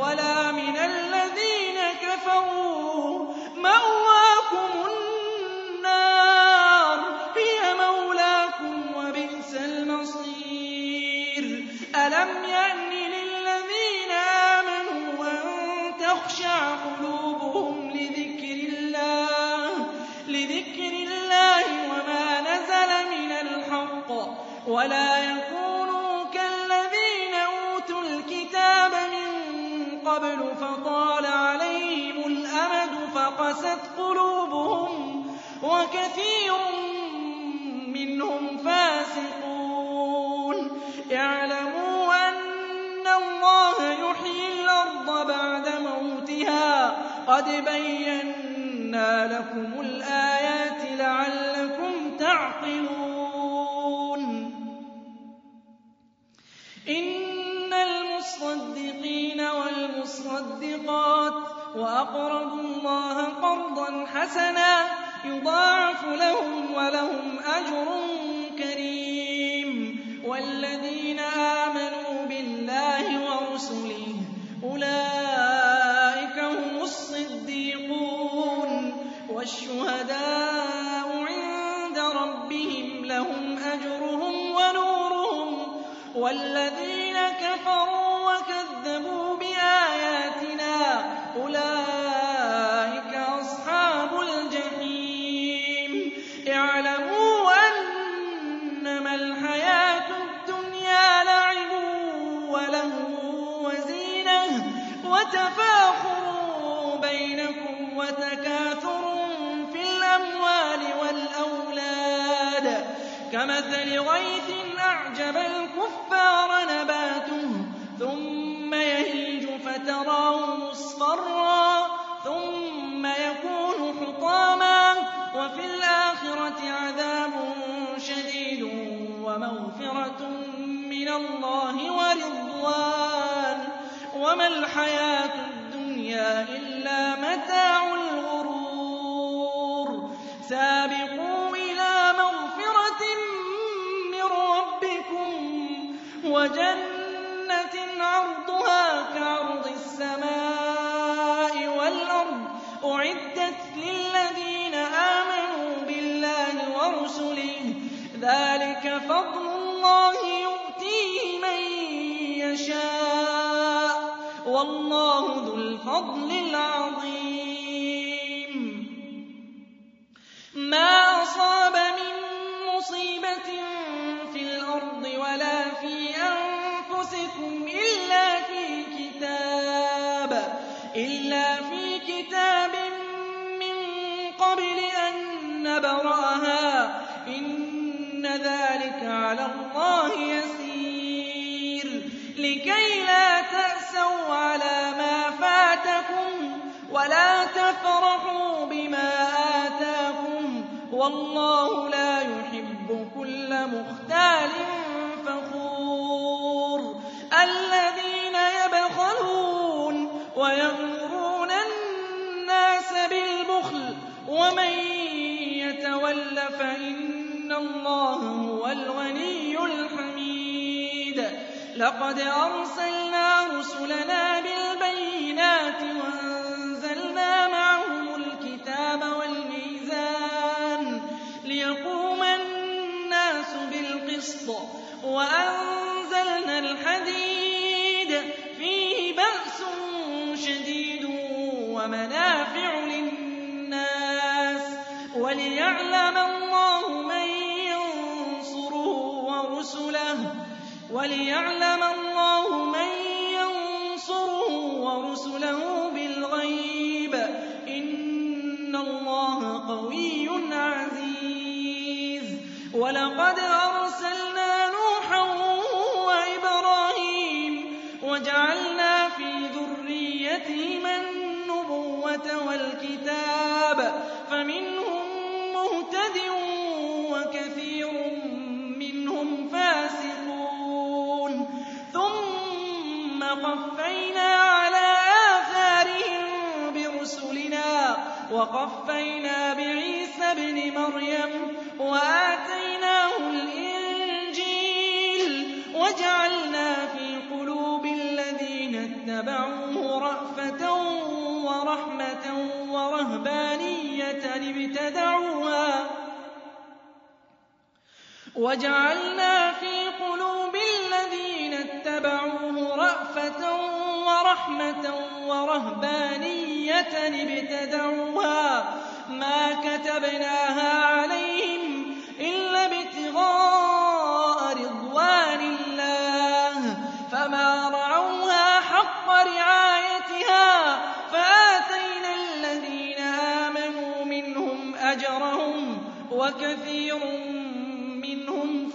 ولا يكونوا كالذين أوتوا الكتاب من قبل فطال عليهم الأمد فقست قلوبهم وكثير منهم فاسقون. اعلموا أن الله يحيي الأرض بعد موتها قد بينا لكم الآيات لعلكم تعقلون. إن المصدقين والمصدقات وأقرضوا الله قرضا حسنا يضاعف لهم ولهم أجر كريم. والذين آمنوا بالله ورسله أولئك هم الصديقون والشهداء عند ربهم لهم أجرهم ونورهم. والذين كفروا وكذبوا بآياتنا أولئك أصحاب الجحيم. اعلموا أنما الحياة الدنيا لعب ولهو وزينة وتفاخر بينكم وتكاثر في الأموال والأولاد كمثل غيث أعجب الكفار نباته ثم يهيج فتراه مصفرا ثم يكون حطاما وفي الآخرة عذاب شديد ومغفرة من الله ورضوان وما الحياة الدنيا إلا متاع الغرور. سابقوا إلى مغفرة من ربكم وجنة عرضها كعرض السماء والأرض أعدت للذين آمنوا بالله ورسله ذلك فضل الله يؤتيه من يشاء والله ذو الفضل العظيم. ما أصاب من مصيبة في الأرض ولا في أنفسكم إلا في كتاب إلا في كتاب من قبل أن نبرأها إن ذلك على الله يسير. لكي لا تأسوا على ما فاتكم ولا تفرحوا بما آتاكم والله لا يحب كل مختال فخور. الذين يبخلون ويأمرون الناس بالبخل ومن يتول فإن الله هو الغني الحميد. لقد أرسلنا رسلنا بالبينات وأنزلنا معهم الكتاب والميزان ليقوم الناس بالقسط وأنزلنا الحديد فيه بأس شديد ومنافع للناس وليعلم الله من ينصره ورسله وليعلم الله من ينصره ورسله بالغيب إن الله قوي عزيز. ولقد أرسلنا نوحا وإبراهيم وجعلنا في ذريتهما النبوة والكتاب فمنهم مهتد وكثير منهم فاسقون. ثم قفينا على آثارهم برسلنا وقفينا بعيسى ابن مريم وآتيناه الإنجيل وجعلنا في قلوب الذين اتبعوه رأفة ورحمة ورهبانية ابتدعوها وجعلنا في قلوب الذين اتبعوه رأفة ورحمة ورهبانية ابتدعوها ما كتبناها عليهم إلا ابتغاء رضوان وكثير منهم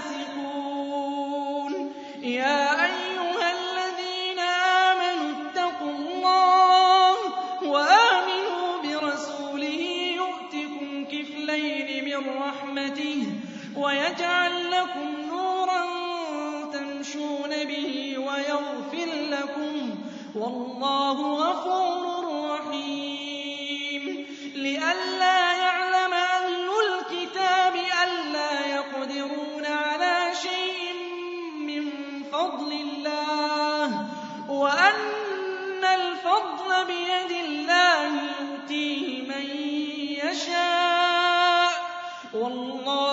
فاسقون يا أيها الذين آمنوا اتقوا الله وآمنوا برسوله يؤتكم كفلين من رحمته ويجعل لكم نورا تمشون به ويغفر لكم والله غفور رحيم لئلا يعلم أهل الكتاب ألا يقدرون على شيء من فضل الله وأن الفضل بيد الله يؤتيه من يشاء والله